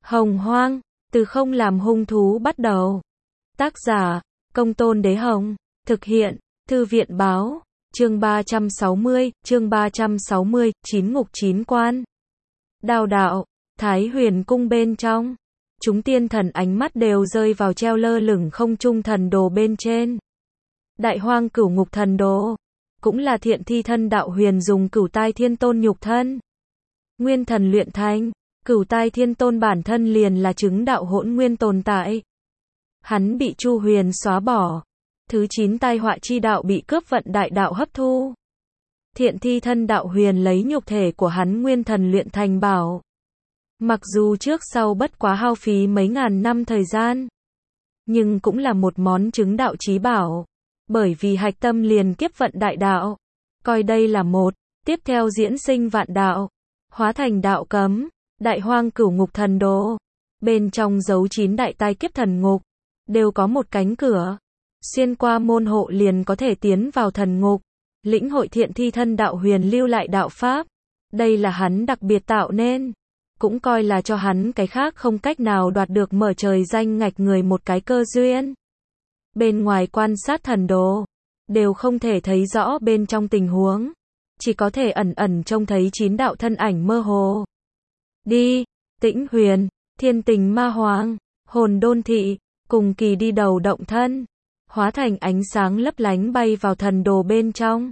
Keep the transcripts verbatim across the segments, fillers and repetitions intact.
Hồng Hoang, từ không làm hung thú bắt đầu. Tác giả, Công Tôn Đế Hồng. Thực hiện, Thư viện Báo. Chương ba trăm sáu mươi, chương ba trăm sáu mươi, chín ngục chín quan. Đao đạo, Thái Huyền cung bên trong. Chúng tiên thần ánh mắt đều rơi vào treo lơ lửng không trung thần đồ bên trên. Đại Hoang Cửu Ngục thần đồ, cũng là thiện thi thân đạo huyền dùng Cửu Tai Thiên Tôn nhục thân. Nguyên thần luyện thành, Cửu Tai Thiên Tôn bản thân liền là chứng đạo hỗn nguyên tồn tại. Hắn bị Chu Huyền xóa bỏ. Thứ chín tai họa chi đạo bị cướp vận đại đạo hấp thu. Thiện thi thân đạo huyền lấy nhục thể của hắn nguyên thần luyện thành bảo. Mặc dù trước sau bất quá hao phí mấy ngàn năm thời gian, nhưng cũng là một món chứng đạo chí bảo. Bởi vì hạch tâm liền kiếp vận đại đạo, coi đây là một, tiếp theo diễn sinh vạn đạo, hóa thành đạo cấm. Đại Hoang Cửu Ngục thần đồ, bên trong giấu chín đại tai kiếp thần ngục, đều có một cánh cửa. Xuyên qua môn hộ liền có thể tiến vào thần ngục, lĩnh hội thiện thi thân đạo huyền lưu lại đạo pháp. Đây là hắn đặc biệt tạo nên, cũng coi là cho hắn cái khác không cách nào đoạt được mở trời danh ngạch người một cái cơ duyên. Bên ngoài quan sát thần đồ, đều không thể thấy rõ bên trong tình huống, chỉ có thể ẩn ẩn trông thấy chín đạo thân ảnh mơ hồ. Đi, Tĩnh Huyền, Thiên Tình Ma Hoàng, Hồn Đôn Thị, cùng kỳ đi đầu động thân, hóa thành ánh sáng lấp lánh bay vào thần đồ bên trong.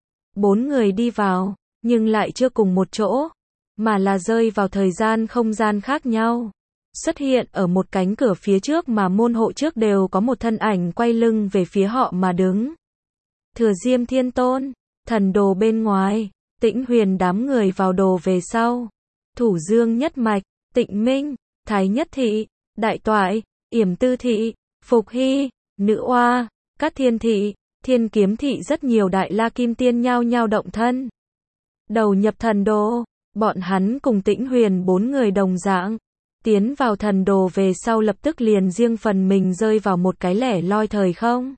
Bốn người đi vào, nhưng lại chưa cùng một chỗ, mà là rơi vào thời gian không gian khác nhau. Xuất hiện ở một cánh cửa phía trước mà môn hộ trước đều có một thân ảnh quay lưng về phía họ mà đứng. Thừa Diêm Thiên Tôn, thần đồ bên ngoài, Tĩnh Huyền đám người vào đồ về sau. Thủ Dương Nhất Mạch, Tịnh Minh, Thái Nhất Thị, Đại Toại, Yểm Tư Thị, Phục Hy, Nữ Oa, Cát Thiên Thị, Thiên Kiếm Thị, rất nhiều đại la kim tiên nhao nhao động thân. Đầu nhập thần đồ, bọn hắn cùng Tĩnh Huyền bốn người đồng dạng. Tiến vào thần đồ về sau lập tức liền riêng phần mình rơi vào một cái lẻ loi thời không.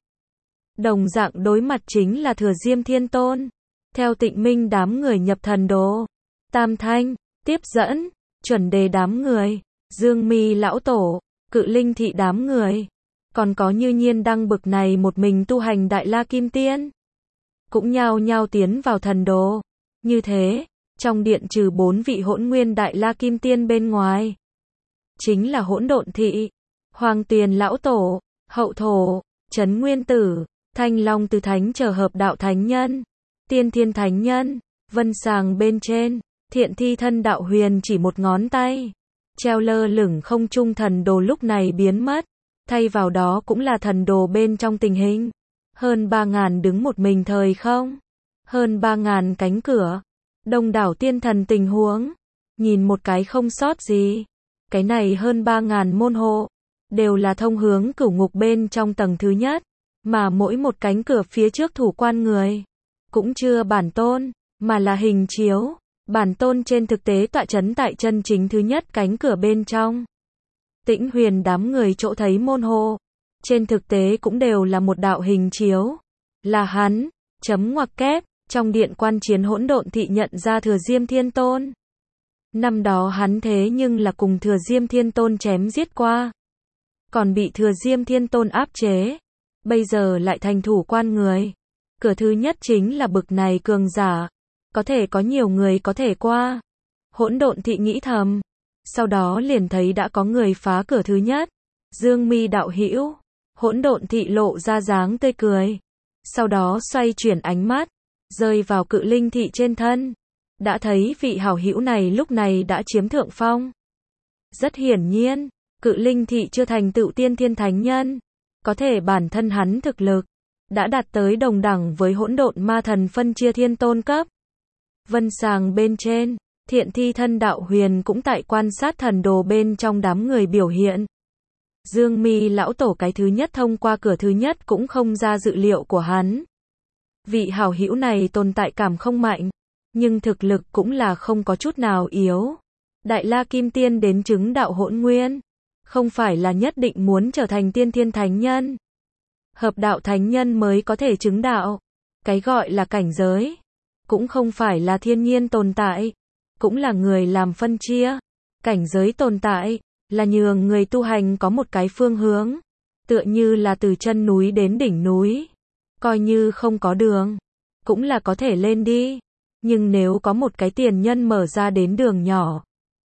Đồng dạng đối mặt chính là Thừa Diêm Thiên Tôn. Theo Tịnh Minh đám người nhập thần đồ, Tam Thanh, tiếp dẫn, Chuẩn Đề đám người, Dương Mi lão tổ, Cự Linh Thị đám người, còn có Như Nhiên Đăng bực này một mình tu hành đại la kim tiên, cũng nhao nhao tiến vào thần đồ. Như thế, trong điện trừ bốn vị hỗn nguyên đại la kim tiên bên ngoài, chính là Hỗn Độn Thị, Hoàng Tuyền lão tổ, Hậu Thổ, Trấn Nguyên Tử, Thanh Long Từ Thánh chờ hợp đạo thánh nhân, Tiên Thiên thánh nhân. Vân sàng bên trên, thiện thi thân đạo huyền chỉ một ngón tay, treo lơ lửng không trung thần đồ lúc này biến mất, thay vào đó cũng là thần đồ bên trong tình hình. Hơn ba ngàn đứng một mình thời không, hơn ba ngàn cánh cửa, đông đảo tiên thần tình huống, nhìn một cái không sót gì. Cái này hơn ba ngàn môn hộ, đều là thông hướng cửu ngục bên trong tầng thứ nhất, mà mỗi một cánh cửa phía trước thủ quan người, cũng chưa bản tôn, mà là hình chiếu. Bản tôn trên thực tế tọa chấn tại chân chính thứ nhất cánh cửa bên trong. Tĩnh Huyền đám người chỗ thấy môn hộ, trên thực tế cũng đều là một đạo hình chiếu. Là hắn, chấm ngoặc kép, trong điện quan chiến Hỗn Độn Thị nhận ra Thừa Diêm Thiên Tôn. Năm đó hắn thế nhưng là cùng Thừa Diêm Thiên Tôn chém giết qua, còn bị Thừa Diêm Thiên Tôn áp chế, bây giờ lại thành thủ quan người. Cửa thứ nhất chính là bực này cường giả, có thể có nhiều người có thể qua. Hỗn Độn Thị nghĩ thầm, sau đó liền thấy đã có người phá cửa thứ nhất. Dương Mi đạo hữu, Hỗn Độn Thị lộ ra dáng tươi cười, sau đó xoay chuyển ánh mắt, rơi vào Cự Linh Thị trên thân. Đã thấy vị hảo hữu này lúc này đã chiếm thượng phong. Rất hiển nhiên, Cự Linh Thị chưa thành tựu tiên thiên thánh nhân, có thể bản thân hắn thực lực đã đạt tới đồng đẳng với hỗn độn ma thần phân chia thiên tôn cấp. Vân sàng bên trên, thiện thi thân đạo huyền cũng tại quan sát thần đồ bên trong đám người biểu hiện. Dương Mi lão tổ cái thứ nhất thông qua cửa thứ nhất cũng không ra dự liệu của hắn. Vị hảo hữu này tồn tại cảm không mạnh, nhưng thực lực cũng là không có chút nào yếu. Đại la kim tiên đến chứng đạo hỗn nguyên, không phải là nhất định muốn trở thành tiên thiên thánh nhân. Hợp đạo thánh nhân mới có thể chứng đạo. Cái gọi là cảnh giới, cũng không phải là thiên nhiên tồn tại, cũng là người làm phân chia. Cảnh giới tồn tại, là nhường người tu hành có một cái phương hướng, tựa như là từ chân núi đến đỉnh núi, coi như không có đường, cũng là có thể lên đi, nhưng nếu có một cái tiền nhân mở ra đến đường nhỏ,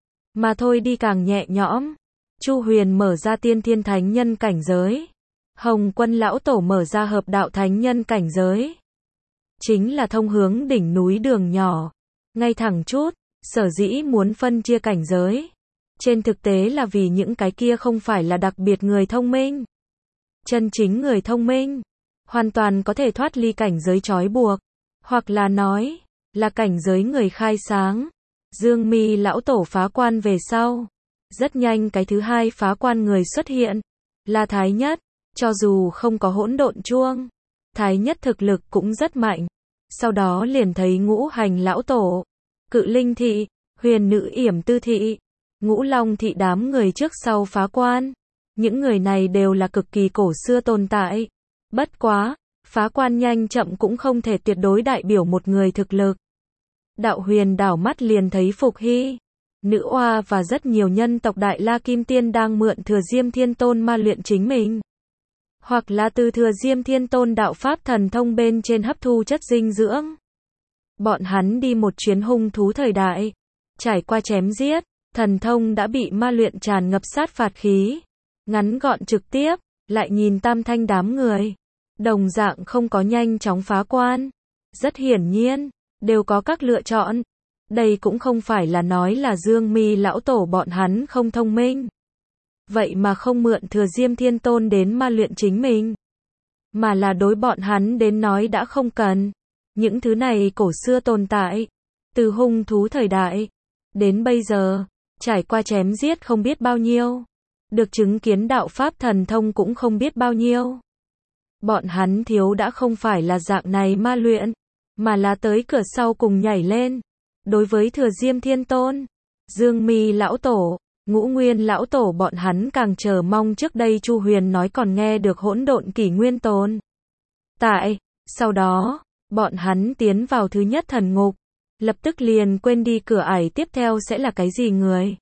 mà thôi đi càng nhẹ nhõm. Chu Huyền mở ra tiên thiên thánh nhân cảnh giới, Hồng Quân lão tổ mở ra hợp đạo thánh nhân cảnh giới, chính là thông hướng đỉnh núi đường nhỏ, ngay thẳng chút. Sở dĩ muốn phân chia cảnh giới, trên thực tế là vì những cái kia không phải là đặc biệt người thông minh. Chân chính người thông minh, hoàn toàn có thể thoát ly cảnh giới trói buộc, hoặc là nói, là cảnh giới người khai sáng. Dương Mi lão tổ phá quan về sau, rất nhanh cái thứ hai phá quan người xuất hiện, là Thái Nhất, cho dù không có hỗn độn chuông, Thái Nhất thực lực cũng rất mạnh. Sau đó liền thấy Ngũ Hành lão tổ, Cự Linh thị, Huyền nữ Yểm Tư thị, Ngũ Long thị đám người trước sau phá quan. Những người này đều là cực kỳ cổ xưa tồn tại. Bất quá, phá quan nhanh chậm cũng không thể tuyệt đối đại biểu một người thực lực. Đạo Huyền đảo mắt liền thấy Phục Hy, Nữ Oa và rất nhiều nhân tộc Đại La Kim Tiên đang mượn Thừa Diêm Thiên Tôn ma luyện chính mình, hoặc là từ Thừa Diêm Thiên Tôn đạo pháp thần thông bên trên hấp thu chất dinh dưỡng. Bọn hắn đi một chuyến hung thú thời đại, trải qua chém giết, thần thông đã bị ma luyện tràn ngập sát phạt khí, ngắn gọn trực tiếp. Lại nhìn Tam Thanh đám người, đồng dạng không có nhanh chóng phá quan. Rất hiển nhiên, đều có các lựa chọn. Đây cũng không phải là nói là Dương Mi lão tổ bọn hắn không thông minh, vậy mà không mượn Thừa Diêm Thiên Tôn đến ma luyện chính mình, mà là đối bọn hắn đến nói đã không cần. Những thứ này cổ xưa tồn tại, từ hung thú thời đại đến bây giờ, trải qua chém giết không biết bao nhiêu, được chứng kiến đạo pháp thần thông cũng không biết bao nhiêu. Bọn hắn thiếu đã không phải là dạng này ma luyện, mà là tới cửa sau cùng nhảy lên. Đối với Thừa Diêm Thiên Tôn, Dương Mi lão tổ, Ngũ Nguyên lão tổ bọn hắn càng chờ mong. Trước đây Chu Huyền nói còn nghe được hỗn độn kỷ nguyên tồn tại, sau đó, bọn hắn tiến vào thứ nhất thần ngục, lập tức liền quên đi cửa ải tiếp theo sẽ là cái gì người.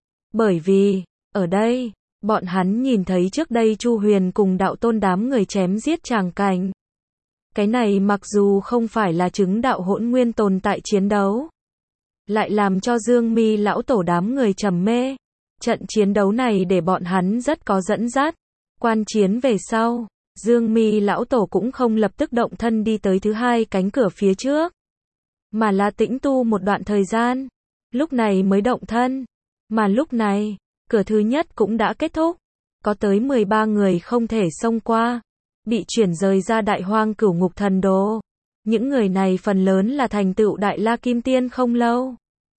Bởi vì, ở đây, bọn hắn nhìn thấy trước đây Chu Huyền cùng đạo tôn đám người chém giết tràng cảnh. Cái này mặc dù không phải là chứng đạo hỗn nguyên tồn tại chiến đấu, lại làm cho Dương Mi lão tổ đám người trầm mê. Trận chiến đấu này để bọn hắn rất có dẫn dắt. Quan chiến về sau, Dương Mi lão tổ cũng không lập tức động thân đi tới thứ hai cánh cửa phía trước, mà là tĩnh tu một đoạn thời gian, lúc này mới động thân. Mà lúc này, cửa thứ nhất cũng đã kết thúc, có tới mười ba người không thể xông qua, bị chuyển rời ra Đại Hoang Cửu Ngục Thần Đồ. Những người này phần lớn là thành tựu Đại La Kim Tiên không lâu.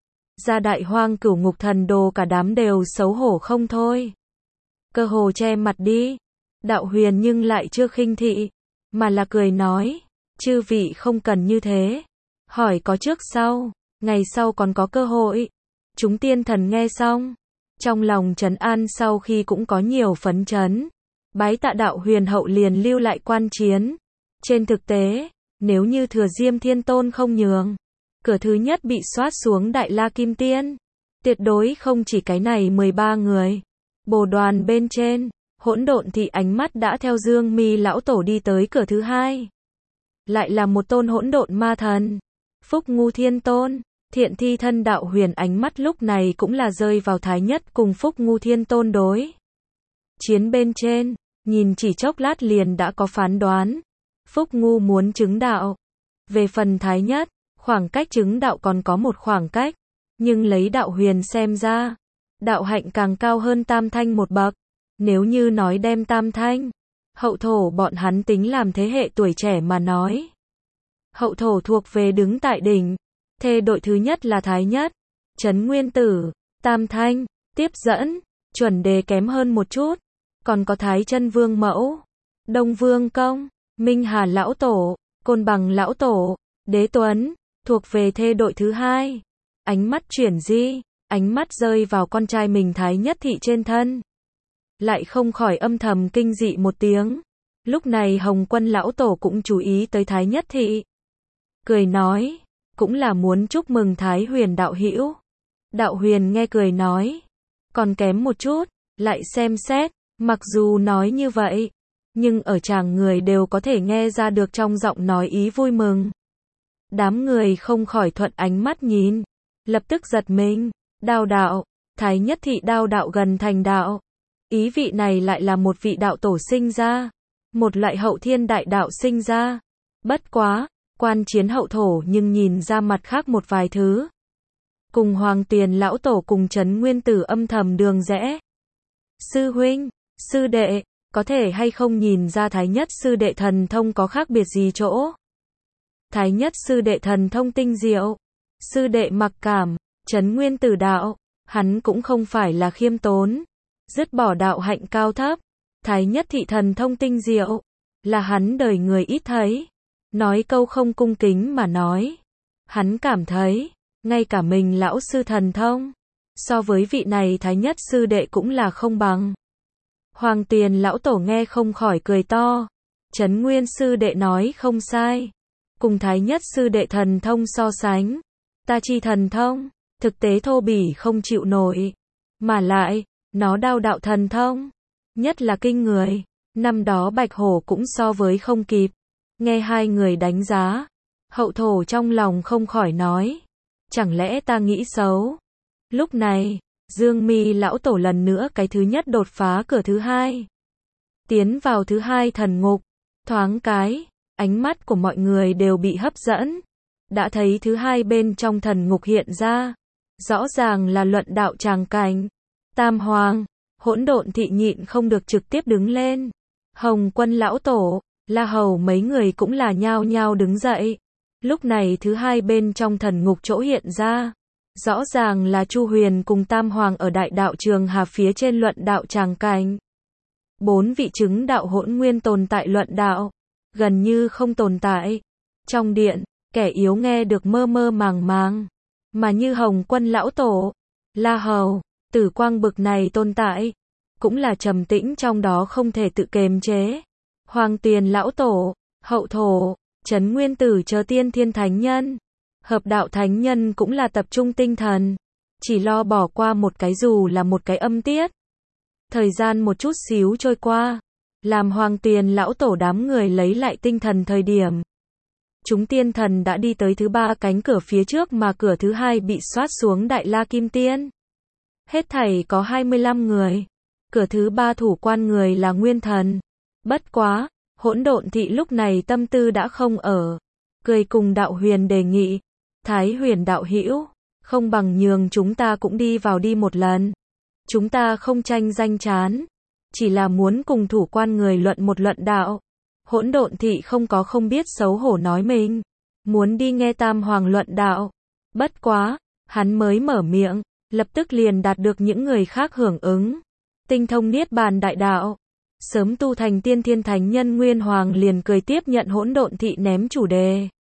Ra Đại Hoang Cửu Ngục Thần Đồ cả đám đều xấu hổ không thôi, cơ hồ che mặt đi. Đạo Huyền nhưng lại chưa khinh thị, mà là cười nói, chư vị không cần như thế, hỏi có trước sau, ngày sau còn có cơ hội. Chúng tiên thần nghe xong, trong lòng trấn an, sau khi cũng có nhiều phấn chấn, bái tạ Đạo Huyền hậu liền lưu lại quan chiến. Trên thực tế, nếu như Thừa Diêm Thiên Tôn không nhường, cửa thứ nhất bị soát xuống Đại La Kim Tiên, tuyệt đối không chỉ cái này mười ba người. Bồ đoàn bên trên, hỗn độn thị ánh mắt đã theo Dương Mi lão tổ đi tới cửa thứ hai. Lại là một tôn hỗn độn ma thần, Phúc Ngu Thiên Tôn. Thiện thi thân Đạo Huyền ánh mắt lúc này cũng là rơi vào Thái Nhất cùng Phúc Ngu Thiên Tôn đối chiến bên trên, nhìn chỉ chốc lát liền đã có phán đoán. Phúc Ngu muốn chứng đạo. Về phần Thái Nhất, khoảng cách chứng đạo còn có một khoảng cách, nhưng lấy Đạo Huyền xem ra, đạo hạnh càng cao hơn Tam Thanh một bậc. Nếu như nói đem Tam Thanh, hậu thổ bọn hắn tính làm thế hệ tuổi trẻ mà nói, hậu thổ thuộc về đứng tại đỉnh. Thê đội thứ nhất là Thái Nhất, Trấn Nguyên Tử, Tam Thanh, tiếp dẫn, chuẩn đề kém hơn một chút, còn có Thái Chân Vương Mẫu, Đông Vương Công, Minh Hà lão tổ, Côn Bằng lão tổ, Đế Tuấn, thuộc về thê đội thứ hai. Ánh mắt chuyển di, ánh mắt rơi vào con trai mình Thái Nhất thị trên thân, lại không khỏi âm thầm kinh dị một tiếng. Lúc này Hồng Quân lão tổ cũng chú ý tới Thái Nhất thị, cười nói, cũng là muốn chúc mừng Thái Huyền đạo hữu. Đạo Huyền nghe cười nói, còn kém một chút, lại xem xét, mặc dù nói như vậy, nhưng ở tràng người đều có thể nghe ra được trong giọng nói ý vui mừng. Đám người không khỏi thuận ánh mắt nhìn, lập tức giật mình, Đao đạo, Thái Nhất Thị Đao đạo gần thành đạo. Ý vị này lại là một vị đạo tổ sinh ra, một loại hậu thiên đại đạo sinh ra. Bất quá, quan chiến hậu thổ nhưng nhìn ra mặt khác một vài thứ. Cùng Hoàng Tuyền lão tổ cùng Trấn Nguyên Tử âm thầm đường rẽ. Sư huynh, sư đệ, có thể hay không nhìn ra Thái Nhất sư đệ thần thông có khác biệt gì chỗ? Thái Nhất sư đệ thần thông tinh diệu, sư đệ mặc cảm, Trấn Nguyên Tử đạo, hắn cũng không phải là khiêm tốn, dứt bỏ đạo hạnh cao thấp. Thái Nhất thị thần thông tinh diệu, là hắn đời người ít thấy. Nói câu không cung kính mà nói, hắn cảm thấy, ngay cả mình lão sư thần thông, so với vị này Thái Nhất sư đệ cũng là không bằng. Hoàng Tuyền lão tổ nghe không khỏi cười to, Trấn Nguyên sư đệ nói không sai, cùng Thái Nhất sư đệ thần thông so sánh, ta chi thần thông, thực tế thô bỉ không chịu nổi, mà lại, nó đao đạo thần thông, nhất là kinh người, năm đó Bạch Hổ cũng so với không kịp. Nghe hai người đánh giá, hậu thổ trong lòng không khỏi nói, chẳng lẽ ta nghĩ xấu? Lúc này, Dương Mi lão tổ lần nữa cái thứ nhất đột phá cửa thứ hai, tiến vào thứ hai thần ngục, thoáng cái, ánh mắt của mọi người đều bị hấp dẫn, đã thấy thứ hai bên trong thần ngục hiện ra, rõ ràng là luận đạo tràng cảnh. Tam Hoàng, Hỗn Độn thị nhịn không được trực tiếp đứng lên, Hồng Quân lão tổ, La Hầu mấy người cũng là nhao nhao đứng dậy. Lúc này thứ hai bên trong thần ngục chỗ hiện ra, rõ ràng là Chu Huyền cùng Tam Hoàng ở Đại Đạo Trường Hà phía trên luận đạo tràng cảnh. Bốn vị chứng đạo hỗn nguyên tồn tại luận đạo, gần như không tồn tại. Trong điện, kẻ yếu nghe được mơ mơ màng màng, mà như Hồng Quân lão tổ, La Hầu, Tử Quang bực này tồn tại, cũng là trầm tĩnh trong đó không thể tự kiềm chế. Hoàng Tuyền lão tổ, hậu thổ, Trấn Nguyên Tử chờ tiên thiên thánh nhân, hợp đạo thánh nhân cũng là tập trung tinh thần, chỉ lo bỏ qua một cái dù là một cái âm tiết. Thời gian một chút xíu trôi qua, làm Hoàng Tuyền lão tổ đám người lấy lại tinh thần thời điểm. Chúng tiên thần đã đi tới thứ ba cánh cửa phía trước mà cửa thứ hai bị xoát xuống Đại La Kim Tiên. Hết thảy có hai mươi lăm người, cửa thứ ba thủ quan người là Nguyên Thần. Bất quá, Hỗn Độn thị lúc này tâm tư đã không ở, cười cùng Đạo Huyền đề nghị, Thái Huyền đạo hữu, không bằng nhường chúng ta cũng đi vào đi một lần. Chúng ta không tranh danh chán, chỉ là muốn cùng thủ quan người luận một luận đạo. Hỗn Độn thị không có không biết xấu hổ nói mình muốn đi nghe Tam Hoàng luận đạo. Bất quá, hắn mới mở miệng, lập tức liền đạt được những người khác hưởng ứng. Tinh thông niết bàn đại đạo, sớm tu thành tiên thiên thánh nhân Nguyên Hoàng liền cười tiếp nhận Hỗn Độn thị ném chủ đề.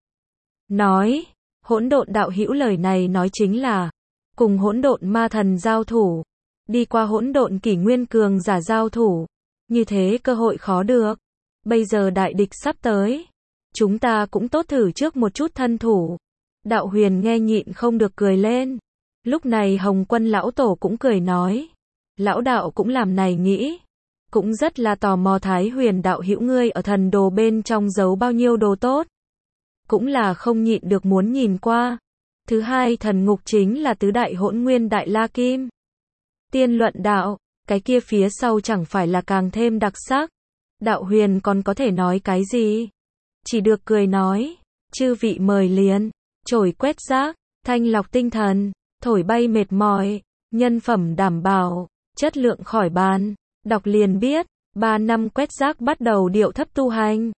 Nói, Hỗn Độn đạo hữu lời này nói chính là cùng Hỗn Độn ma thần giao thủ, đi qua Hỗn Độn kỷ nguyên cường giả giao thủ, như thế cơ hội khó được. Bây giờ đại địch sắp tới, chúng ta cũng tốt thử trước một chút thân thủ. Đạo Huyền nghe nhịn không được cười lên. Lúc này Hồng Quân lão tổ cũng cười nói, lão đạo cũng làm này nghĩ, cũng rất là tò mò Thái Huyền đạo hữu ngươi ở thần đồ bên trong giấu bao nhiêu đồ tốt, cũng là không nhịn được muốn nhìn qua. Thứ hai thần ngục chính là tứ đại hỗn nguyên Đại La Kim Tiên luận đạo, cái kia phía sau chẳng phải là càng thêm đặc sắc. Đạo Huyền còn có thể nói cái gì? Chỉ được cười nói, chư vị mời liền, chổi quét rác, thanh lọc tinh thần, thổi bay mệt mỏi, nhân phẩm đảm bảo, chất lượng khỏi bàn. Đọc liền biết, ba năm quét rác bắt đầu điệu thấp tu hành.